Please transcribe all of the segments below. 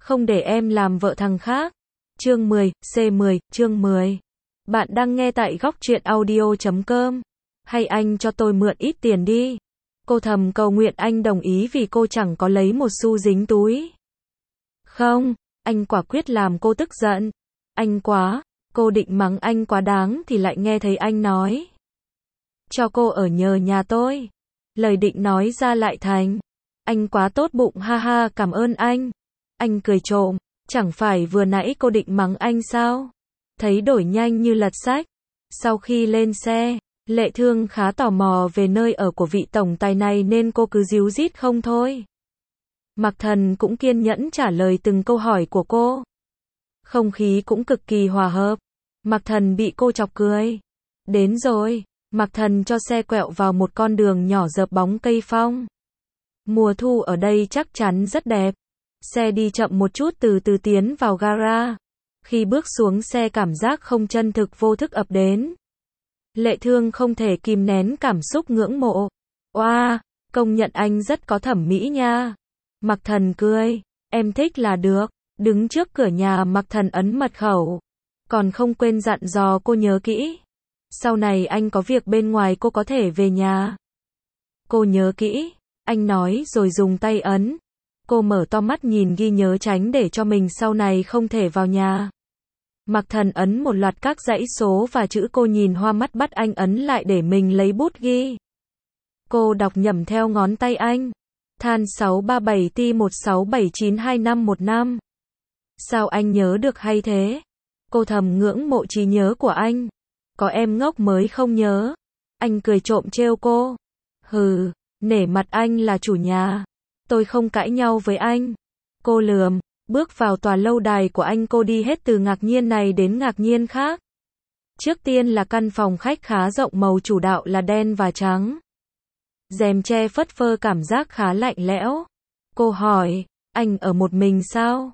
không để em làm vợ thằng khác. Chương 10, C10, chương 10. Bạn đang nghe tại góc truyện audio.com. Hay anh cho tôi mượn ít tiền đi. Cô thầm cầu nguyện anh đồng ý vì cô chẳng có lấy một xu dính túi. Không, anh quả quyết làm cô tức giận. Anh quá, cô định mắng anh quá đáng thì lại nghe thấy anh nói. Cho cô ở nhờ nhà tôi. Lời định nói ra lại thành. Anh quá tốt bụng, ha ha, cảm ơn anh. Anh cười trộm, chẳng phải vừa nãy cô định mắng anh sao? Thấy đổi nhanh như lật sách. Sau khi lên xe, Lệ Thương khá tò mò về nơi ở của vị tổng tài này nên cô cứ díu dít không thôi. Mạc Thần cũng kiên nhẫn trả lời từng câu hỏi của cô. Không khí cũng cực kỳ hòa hợp. Mạc Thần bị cô chọc cười. Đến rồi, Mạc Thần cho xe quẹo vào một con đường nhỏ rợp bóng cây phong. Mùa thu ở đây chắc chắn rất đẹp. Xe đi chậm một chút từ từ tiến vào gara. Khi bước xuống xe cảm giác không chân thực vô thức ập đến. Lệ Thương không thể kìm nén cảm xúc ngưỡng mộ. Oa, công nhận anh rất có thẩm mỹ nha. Mạc Thần cười, em thích là được. Đứng trước cửa nhà Mạc Thần ấn mật khẩu. Còn không quên dặn dò cô nhớ kỹ. Sau này anh có việc bên ngoài cô có thể về nhà. Cô nhớ kỹ, anh nói rồi dùng tay ấn. Cô mở to mắt nhìn ghi nhớ tránh để cho mình sau này không thể vào nhà. Mạc Thần ấn một loạt các dãy số và chữ, cô nhìn hoa mắt bắt anh ấn lại để mình lấy bút ghi. Cô đọc nhẩm theo ngón tay anh. Than 637T16792515. Sao anh nhớ được hay thế? Cô thầm ngưỡng mộ trí nhớ của anh. Có em ngốc mới không nhớ. Anh cười trộm trêu cô. Hừ, nể mặt anh là chủ nhà. Tôi không cãi nhau với anh. Cô lườm, bước vào tòa lâu đài của anh, cô đi hết từ ngạc nhiên này đến ngạc nhiên khác. Trước tiên là căn phòng khách khá rộng, màu chủ đạo là đen và trắng. Rèm che phất phơ, cảm giác khá lạnh lẽo. Cô hỏi, anh ở một mình sao?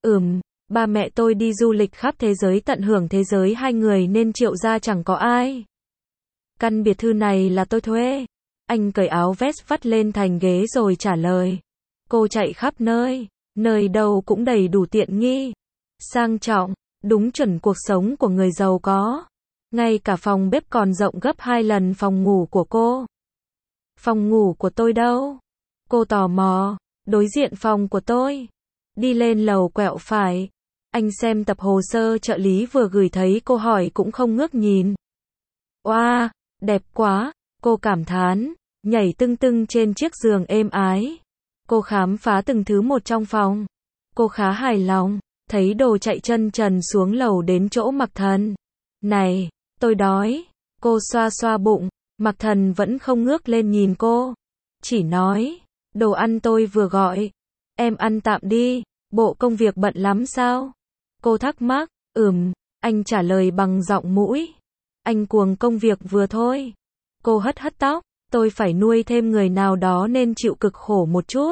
Ba mẹ tôi đi du lịch khắp thế giới, tận hưởng thế giới hai người nên Triệu gia chẳng có ai. Căn biệt thự này là tôi thuê. Anh cởi áo vest vắt lên thành ghế rồi trả lời. Cô chạy khắp nơi, nơi đâu cũng đầy đủ tiện nghi, sang trọng, đúng chuẩn cuộc sống của người giàu có. Ngay cả phòng bếp còn rộng gấp 2 lần phòng ngủ của cô. Phòng ngủ của tôi đâu? Cô tò mò. Đối diện phòng của tôi. Đi lên lầu quẹo phải. Anh xem tập hồ sơ trợ lý vừa gửi, thấy cô hỏi cũng không ngước nhìn. Oa, đẹp quá, cô cảm thán, nhảy tưng tưng trên chiếc giường êm ái. Cô khám phá từng thứ một trong phòng. Cô khá hài lòng, thấy đồ chạy chân trần xuống lầu đến chỗ Mạc Thần. Này, tôi đói. Cô xoa xoa bụng, Mạc Thần vẫn không ngước lên nhìn cô. Chỉ nói, đồ ăn tôi vừa gọi. Em ăn tạm đi, bộ công việc bận lắm sao? Cô thắc mắc, anh trả lời bằng giọng mũi. Anh cuồng công việc vừa thôi. Cô hất hất tóc, tôi phải nuôi thêm người nào đó nên chịu cực khổ một chút.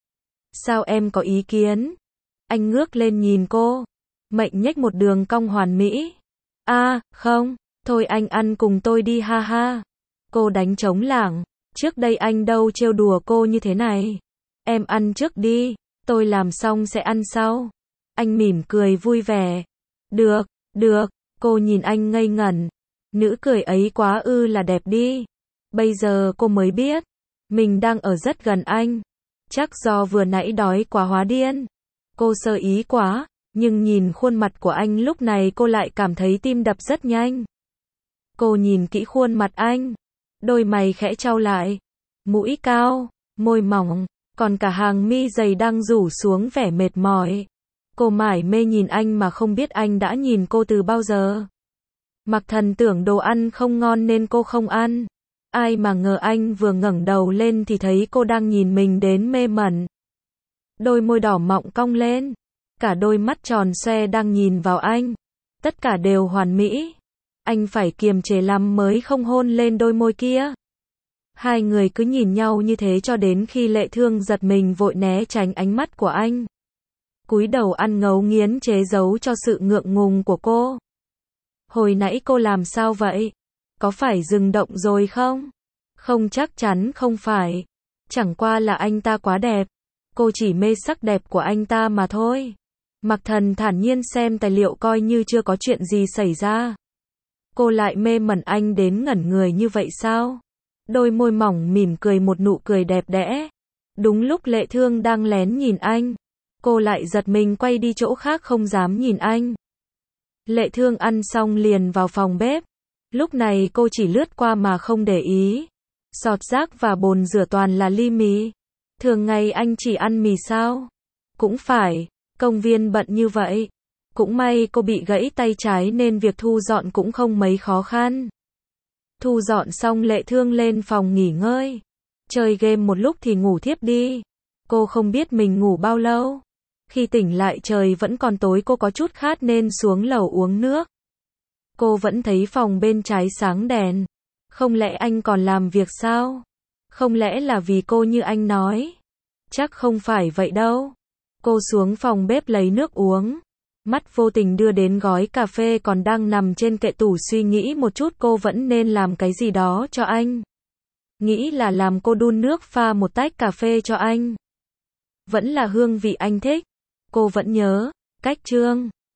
Sao em có ý kiến? Anh ngước lên nhìn cô. Mệnh nhếch một đường cong hoàn mỹ. Không, thôi anh ăn cùng tôi đi, ha ha. Cô đánh trống lảng, trước đây anh đâu trêu đùa cô như thế này. Em ăn trước đi, tôi làm xong sẽ ăn sau. Anh mỉm cười vui vẻ. Được, cô nhìn anh ngây ngẩn. Nữ cười ấy quá là đẹp đi. Bây giờ cô mới biết, mình đang ở rất gần anh. Chắc do vừa nãy đói quá hóa điên. Cô sơ ý quá, nhưng nhìn khuôn mặt của anh lúc này cô lại cảm thấy tim đập rất nhanh. Cô nhìn kỹ khuôn mặt anh. Đôi mày khẽ chau lại. Mũi cao, môi mỏng, còn cả hàng mi dày đang rủ xuống vẻ mệt mỏi. Cô mải mê nhìn anh mà không biết anh đã nhìn cô từ bao giờ. Mạc Thần tưởng đồ ăn không ngon nên cô không ăn. Ai mà ngờ anh vừa ngẩng đầu lên thì thấy cô đang nhìn mình đến mê mẩn. Đôi môi đỏ mọng cong lên. Cả đôi mắt tròn xoe đang nhìn vào anh. Tất cả đều hoàn mỹ. Anh phải kiềm chế lắm mới không hôn lên đôi môi kia. Hai người cứ nhìn nhau như thế cho đến khi Lệ Thương giật mình vội né tránh ánh mắt của anh. Cúi đầu ăn ngấu nghiến chế giấu cho sự ngượng ngùng của cô. Hồi nãy cô làm sao vậy? Có phải dừng động rồi không? Không, chắc chắn không phải. Chẳng qua là anh ta quá đẹp. Cô chỉ mê sắc đẹp của anh ta mà thôi. Mạc Thần thản nhiên xem tài liệu coi như chưa có chuyện gì xảy ra. Cô lại mê mẩn anh đến ngẩn người như vậy sao? Đôi môi mỏng mỉm cười một nụ cười đẹp đẽ. Đúng lúc Lệ Thương đang lén nhìn anh, cô lại giật mình quay đi chỗ khác không dám nhìn anh. Lệ Thương ăn xong liền vào phòng bếp. Lúc này cô chỉ lướt qua mà không để ý. Sọt rác và bồn rửa toàn là ly mì. Thường ngày anh chỉ ăn mì sao? Cũng phải, công viên bận như vậy. Cũng may cô bị gãy tay trái nên việc thu dọn cũng không mấy khó khăn. Thu dọn xong Lệ Thương lên phòng nghỉ ngơi. Chơi game một lúc thì ngủ thiếp đi. Cô không biết mình ngủ bao lâu. Khi tỉnh lại trời vẫn còn tối, cô có chút khát nên xuống lầu uống nước. Cô vẫn thấy phòng bên trái sáng đèn. Không lẽ anh còn làm việc sao? Không lẽ là vì cô như anh nói? Chắc không phải vậy đâu. Cô xuống phòng bếp lấy nước uống. Mắt vô tình đưa đến gói cà phê còn đang nằm trên kệ tủ, suy nghĩ một chút cô vẫn nên làm cái gì đó cho anh. Nghĩ là làm cô đun nước pha một tách cà phê cho anh. Vẫn là hương vị anh thích. Cô vẫn nhớ, cách Trương